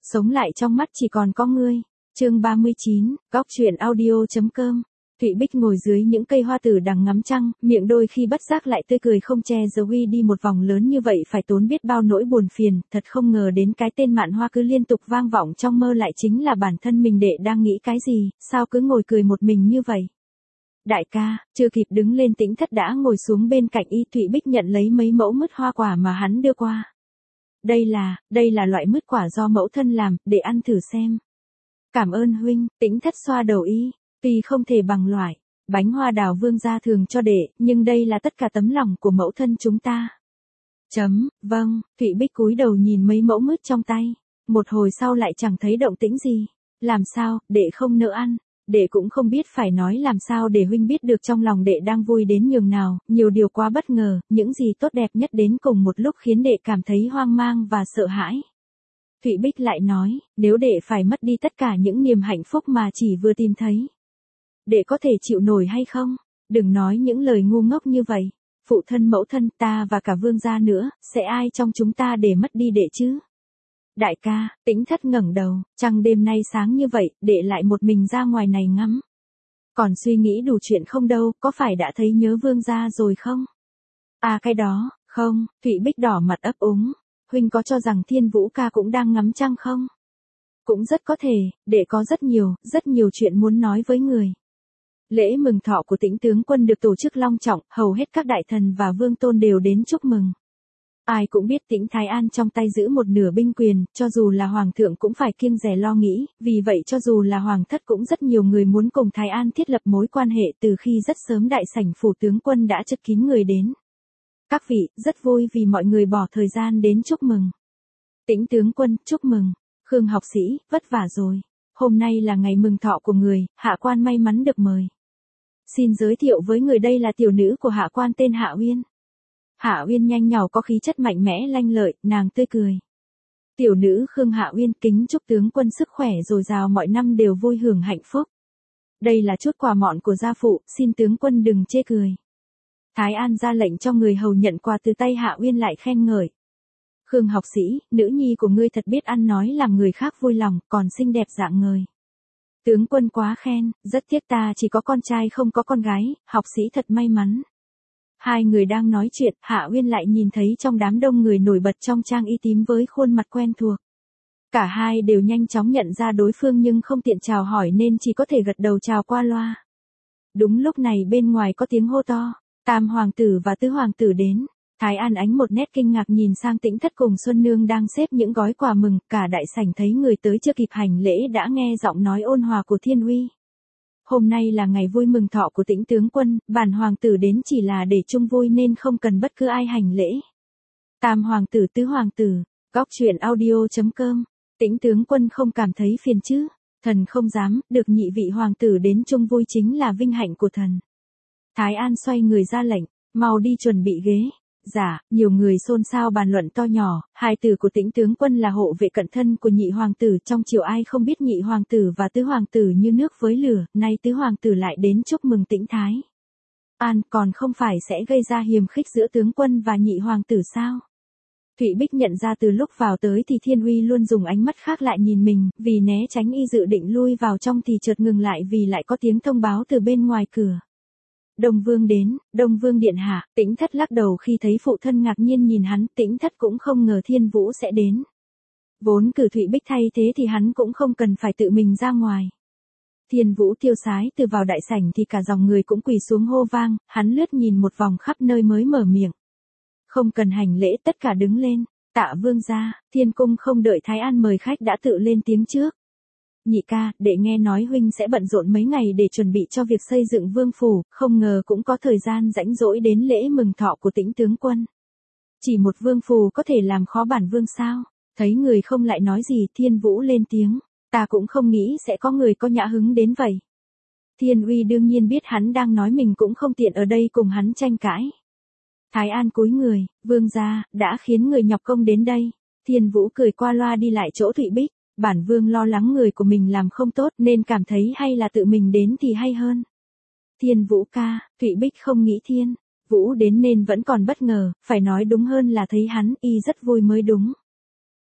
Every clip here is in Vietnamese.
Sống lại trong mắt chỉ còn có ngươi. Chương 39, góc truyện audio.com. Thụy Bích ngồi dưới những cây hoa tử đằng ngắm trăng, miệng đôi khi bất giác lại tươi cười không che giấu. Đi một vòng lớn như vậy phải tốn biết bao nỗi buồn phiền, thật không ngờ đến cái tên Mạn Hoa cứ liên tục vang vọng trong mơ lại chính là bản thân mình. Đệ đang nghĩ cái gì, sao cứ ngồi cười một mình như vậy? Đại ca, chưa kịp đứng lên Tĩnh Thất đã ngồi xuống bên cạnh y. Thụy Bích nhận lấy mấy mẫu mứt hoa quả mà hắn đưa qua. Đây là loại mứt quả do mẫu thân làm, để ăn thử xem. Cảm ơn huynh. Tĩnh Thất xoa đầu y. Tuy không thể bằng loại bánh hoa đào vương gia thường cho đệ, nhưng đây là tất cả tấm lòng của mẫu thân chúng ta. Vâng. Thụy Bích cúi đầu nhìn mấy mẫu mứt trong tay. Một hồi sau lại chẳng thấy động tĩnh gì. Làm sao, đệ không nỡ ăn? Đệ cũng không biết phải nói làm sao để huynh biết được trong lòng đệ đang vui đến nhường nào. Nhiều điều quá bất ngờ, những gì tốt đẹp nhất đến cùng một lúc khiến đệ cảm thấy hoang mang và sợ hãi. Thụy Bích lại nói, nếu đệ phải mất đi tất cả những niềm hạnh phúc mà chỉ vừa tìm thấy, đệ có thể chịu nổi hay không? Đừng nói những lời ngu ngốc như vậy. Phụ thân mẫu thân ta và cả vương gia nữa, sẽ ai trong chúng ta để mất đi đệ chứ? Đại ca, Tĩnh Thất ngẩng đầu, trăng đêm nay sáng như vậy, đệ lại một mình ra ngoài này ngắm. Còn suy nghĩ đủ chuyện không đâu, có phải đã thấy nhớ vương gia rồi không? À cái đó, không. Thụy Bích đỏ mặt ấp úng. Huynh có cho rằng Thiên Vũ ca cũng đang ngắm trăng không? Cũng rất có thể, đệ có rất nhiều chuyện muốn nói với người. Lễ mừng thọ của Tĩnh tướng quân được tổ chức long trọng, hầu hết các đại thần và vương tôn đều đến chúc mừng. Ai cũng biết Tĩnh Thái An trong tay giữ một nửa binh quyền, cho dù là hoàng thượng cũng phải kiêng dè lo nghĩ, vì vậy cho dù là hoàng thất cũng rất nhiều người muốn cùng Thái An thiết lập mối quan hệ. Từ khi rất sớm đại sảnh phủ tướng quân đã chật kín người đến. Các vị, rất vui vì mọi người bỏ thời gian đến chúc mừng. Tĩnh tướng quân, chúc mừng. Khương học sĩ, vất vả rồi. Hôm nay là ngày mừng thọ của người, hạ quan may mắn được mời. Xin giới thiệu với người, đây là tiểu nữ của hạ quan tên Hạ Uyên. Hạ Uyên nhanh nhỏ có khí chất mạnh mẽ lanh lợi, nàng tươi cười. Tiểu nữ Khương Hạ Uyên kính chúc tướng quân sức khỏe dồi dào, mọi năm đều vui hưởng hạnh phúc. Đây là chút quà mọn của gia phụ, xin tướng quân đừng chê cười. Thái An ra lệnh cho người hầu nhận quà từ tay Hạ Uyên lại khen ngợi. Khương học sĩ, nữ nhi của ngươi thật biết ăn nói làm người khác vui lòng, còn xinh đẹp dạng ngời. Tướng quân quá khen, rất tiếc ta chỉ có con trai không có con gái, học sĩ thật may mắn. Hai người đang nói chuyện, Hạ Uyên lại nhìn thấy trong đám đông người nổi bật trong trang y tím với khuôn mặt quen thuộc. Cả hai đều nhanh chóng nhận ra đối phương nhưng không tiện chào hỏi nên chỉ có thể gật đầu chào qua loa. Đúng lúc này bên ngoài có tiếng hô to, Tam hoàng tử và Tứ hoàng tử đến. Thái An ánh một nét kinh ngạc nhìn sang Tĩnh Thất cùng Xuân Nương đang xếp những gói quà mừng, cả đại sảnh thấy người tới chưa kịp hành lễ đã nghe giọng nói ôn hòa của Thiên Uy. Hôm nay là ngày vui mừng thọ của Tĩnh tướng quân, bản hoàng tử đến chỉ là để chung vui nên không cần bất cứ ai hành lễ. Tam hoàng tử Tứ hoàng tử, góc truyện audio.com. Tĩnh tướng quân không cảm thấy phiền chứ? Thần không dám, được nhị vị hoàng tử đến chung vui chính là vinh hạnh của thần. Thái An xoay người ra lệnh, mau đi chuẩn bị ghế. Dạ, nhiều người xôn xao bàn luận to nhỏ, hai tử của Tĩnh tướng quân là hộ vệ cận thân của nhị hoàng tử, trong triều ai không biết nhị hoàng tử và Tứ hoàng tử như nước với lửa, nay Tứ hoàng tử lại đến chúc mừng Tĩnh Thái An, còn không phải sẽ gây ra hiềm khích giữa tướng quân và nhị hoàng tử sao? Thụy Bích nhận ra từ lúc vào tới thì Thiên Uy luôn dùng ánh mắt khác lại nhìn mình, vì né tránh y dự định lui vào trong thì chợt ngừng lại vì lại có tiếng thông báo từ bên ngoài cửa. Đông Vương đến, Đông Vương điện hạ. Tĩnh Thất lắc đầu khi thấy phụ thân ngạc nhiên nhìn hắn, Tĩnh Thất cũng không ngờ Thiên Vũ sẽ đến. Vốn cử Thụy Bích thay thế thì hắn cũng không cần phải tự mình ra ngoài. Thiên Vũ tiêu sái từ vào đại sảnh thì cả dòng người cũng quỳ xuống hô vang, hắn lướt nhìn một vòng khắp nơi mới mở miệng. Không cần hành lễ, tất cả đứng lên. Tạ vương gia. Thiên cung không đợi Thái An mời khách đã tự lên tiếng trước. Nhị ca, đệ nghe nói huynh sẽ bận rộn mấy ngày để chuẩn bị cho việc xây dựng vương phủ, không ngờ cũng có thời gian rãnh rỗi đến lễ mừng thọ của Tĩnh tướng quân. Chỉ một vương phủ có thể làm khó bản vương sao? Thấy người không lại nói gì, Thiên Vũ lên tiếng, ta cũng không nghĩ sẽ có người có nhã hứng đến vậy. Thiên Uy đương nhiên biết hắn đang nói mình cũng không tiện ở đây cùng hắn tranh cãi. Thái An cúi người, vương gia, đã khiến người nhọc công đến đây. Thiên Vũ cười qua loa đi lại chỗ Thụy Bích. Bản vương lo lắng người của mình làm không tốt nên cảm thấy hay là tự mình đến thì hay hơn. Thiên Vũ ca. Thụy Bích không nghĩ Thiên Vũ đến nên vẫn còn bất ngờ, phải nói đúng hơn là thấy hắn y rất vui mới đúng.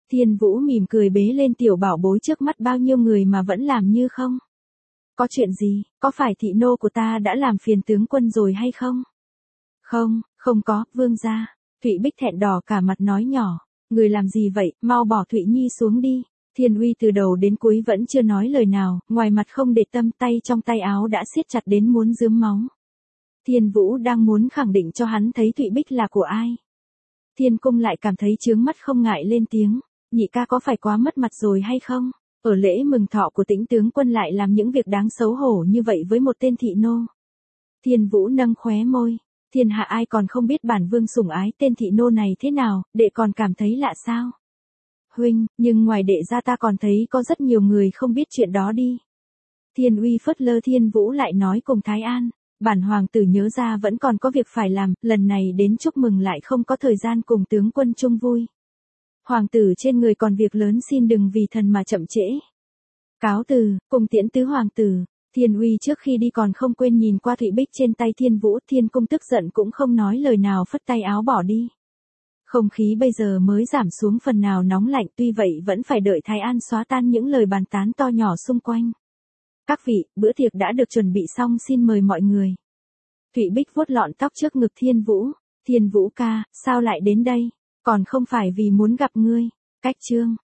Thiên Vũ mỉm cười bế lên tiểu bảo bối trước mắt bao nhiêu người mà vẫn làm như không. Có chuyện gì, có phải thị nô của ta đã làm phiền tướng quân rồi hay không? Không, không có, vương gia. Thụy Bích thẹn đỏ cả mặt nói nhỏ, người làm gì vậy, mau bỏ Thụy Nhi xuống đi. Thiên Uy từ đầu đến cuối vẫn chưa nói lời nào, ngoài mặt không để tâm, tay trong tay áo đã siết chặt đến muốn rướm máu. Thiên Vũ đang muốn khẳng định cho hắn thấy Thụy Bích là của ai. Thiên Cung lại cảm thấy chướng mắt không ngại lên tiếng, nhị ca có phải quá mất mặt rồi hay không? Ở lễ mừng thọ của Tĩnh tướng quân lại làm những việc đáng xấu hổ như vậy với một tên thị nô. Thiên Vũ nâng khóe môi, thiên hạ ai còn không biết bản vương sủng ái tên thị nô này thế nào, đệ còn cảm thấy lạ sao? Huynh, nhưng ngoài đệ ra ta còn thấy có rất nhiều người không biết chuyện đó đi. Thiên Uy phớt lơ Thiên Vũ lại nói cùng Thái An, bản hoàng tử nhớ ra vẫn còn có việc phải làm, lần này đến chúc mừng lại không có thời gian cùng tướng quân chung vui. Hoàng tử trên người còn việc lớn, xin đừng vì thần mà chậm trễ. Cáo từ, cùng tiễn tứ hoàng tử. Thiên Uy trước khi đi còn không quên nhìn qua Thụy Bích trên tay Thiên Vũ, Thiên Cung tức giận cũng không nói lời nào phất tay áo bỏ đi. Không khí bây giờ mới giảm xuống phần nào nóng lạnh, tuy vậy vẫn phải đợi Thái An xóa tan những lời bàn tán to nhỏ xung quanh. Các vị, bữa tiệc đã được chuẩn bị xong, xin mời mọi người. Thụy Bích vuốt lọn tóc trước ngực Thiên Vũ, Thiên Vũ ca, sao lại đến đây? Còn không phải vì muốn gặp ngươi. Cách chương